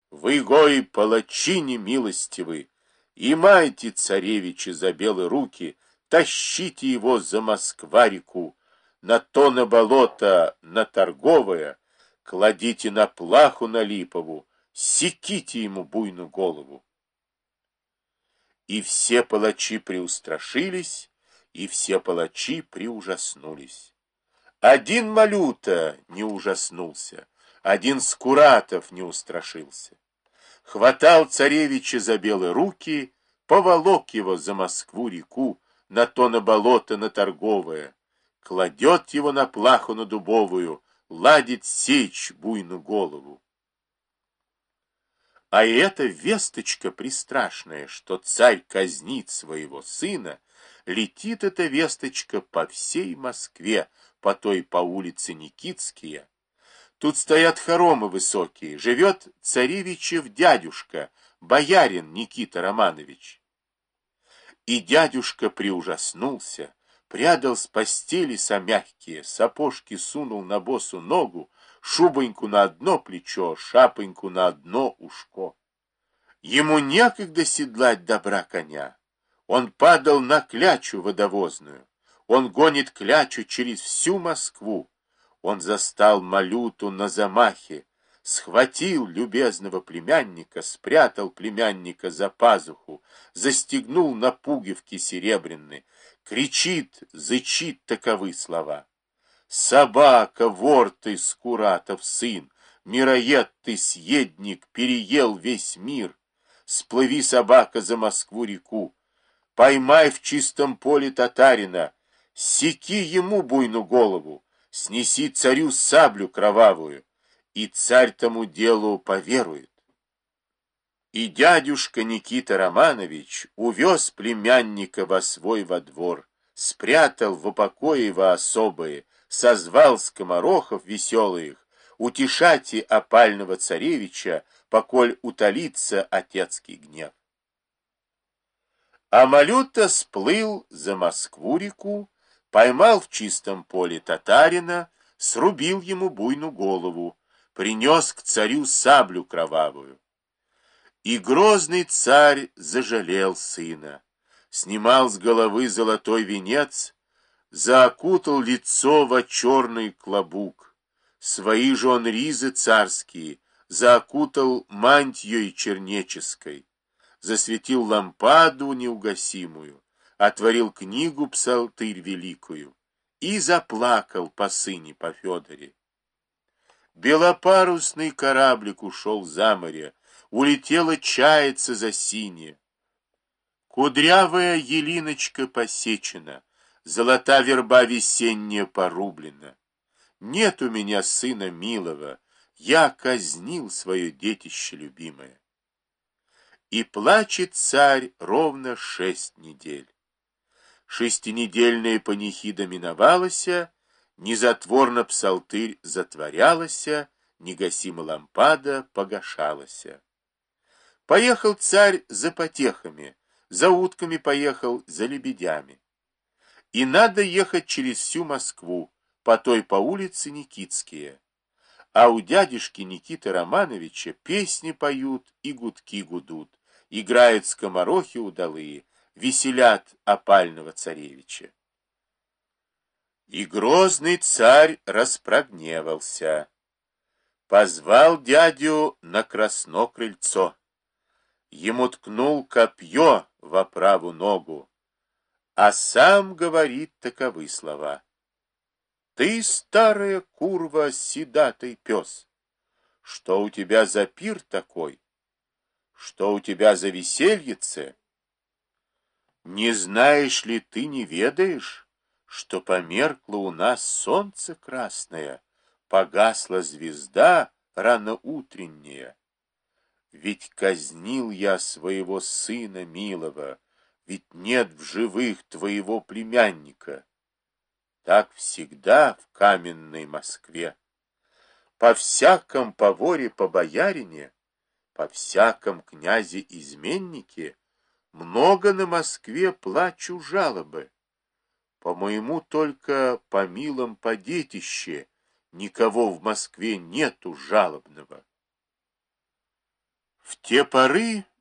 Вы, гои, палачи немилостивы, и майте царевича за белые руки, тащите его за Москва-реку, на то на болото, на торговое, кладите на плаху на липову, секите ему буйную голову. И все палачи приустрашились, и все палачи приужаснулись. Один Малюта не ужаснулся, один Скуратов не устрашился. Хватал царевича за белые руки, поволок его за Москву-реку, на то на болото, на торговое, кладет его на плаху на дубовую, ладит сечь буйную голову. А эта весточка пристрашная, что царь казнит своего сына, летит эта весточка по всей Москве, по улице Никитские. Тут стоят хоромы высокие, живет царевичев дядюшка, боярин Никита Романович. И дядюшка приужаснулся, прядал с постели мягкие, сапожки сунул на босу ногу, шубоньку на одно плечо, шапоньку на одно ушко. Ему некогда седлать добра коня. Он падал на клячу водовозную. Он гонит клячу через всю Москву. Он застал Малюту на замахе, схватил любезного племянника, спрятал племянника за пазуху, застегнул на пуговки серебряные, кричит, зычит таковы слова. «Собака, вор ты, Скуратов сын, мироед ты, съедник, переел весь мир. Сплыви, собака, за Москву-реку, поймай в чистом поле татарина, секи ему буйную голову, снеси царю саблю кровавую, и царь тому делу поверует». И дядюшка Никита Романович увез племянника во двор, спрятал в упокое во особое, созвал скоморохов веселых, утешайте опального царевича, поколь утолится отецкий гнев. А Малюта сплыл за Москву-реку, поймал в чистом поле татарина, срубил ему буйную голову, принес к царю саблю кровавую. И грозный царь зажалел сына, снимал с головы золотой венец, заокутал лицо во черный клобук. Свои же он ризы царские заокутал мантьей чернеческой, засветил лампаду неугасимую, отворил книгу псалтырь великую и заплакал по сыне, по Федоре. Белопарусный кораблик ушел за море, улетела чаяца за синее. Кудрявая елиночка посечена, золота верба весенняя порублена. Нет у меня сына милого, я казнил свое детище любимое. И плачет царь ровно 6 недель. Шестинедельная панихида миновалася, незатворно псалтырь затворялася, негасима лампада погашалася. Поехал царь за потехами, за утками поехал, за лебедями. И надо ехать через всю Москву, по улице Никитские. А у дядюшки Никиты Романовича песни поют и гудки гудут, играют скоморохи удалые, веселят опального царевича. И грозный царь распрогневался, позвал дядю на красно крыльцо. Ему ткнул копье во правую ногу, а сам говорит таковы слова. Ты, старая курва, седатый пес, что у тебя за пир такой? Что у тебя за весельице? Не знаешь ли ты, не ведаешь, что померкло у нас солнце красное, погасла звезда раноутренняя? Ведь казнил я своего сына милого, ведь нет в живых твоего племянника. Так всегда в каменной Москве. По всяком поворе по боярине, по всяком князе-изменнике много на Москве плачу жалобы. По моему только по милом по детище никого в Москве нету жалобного. В те поры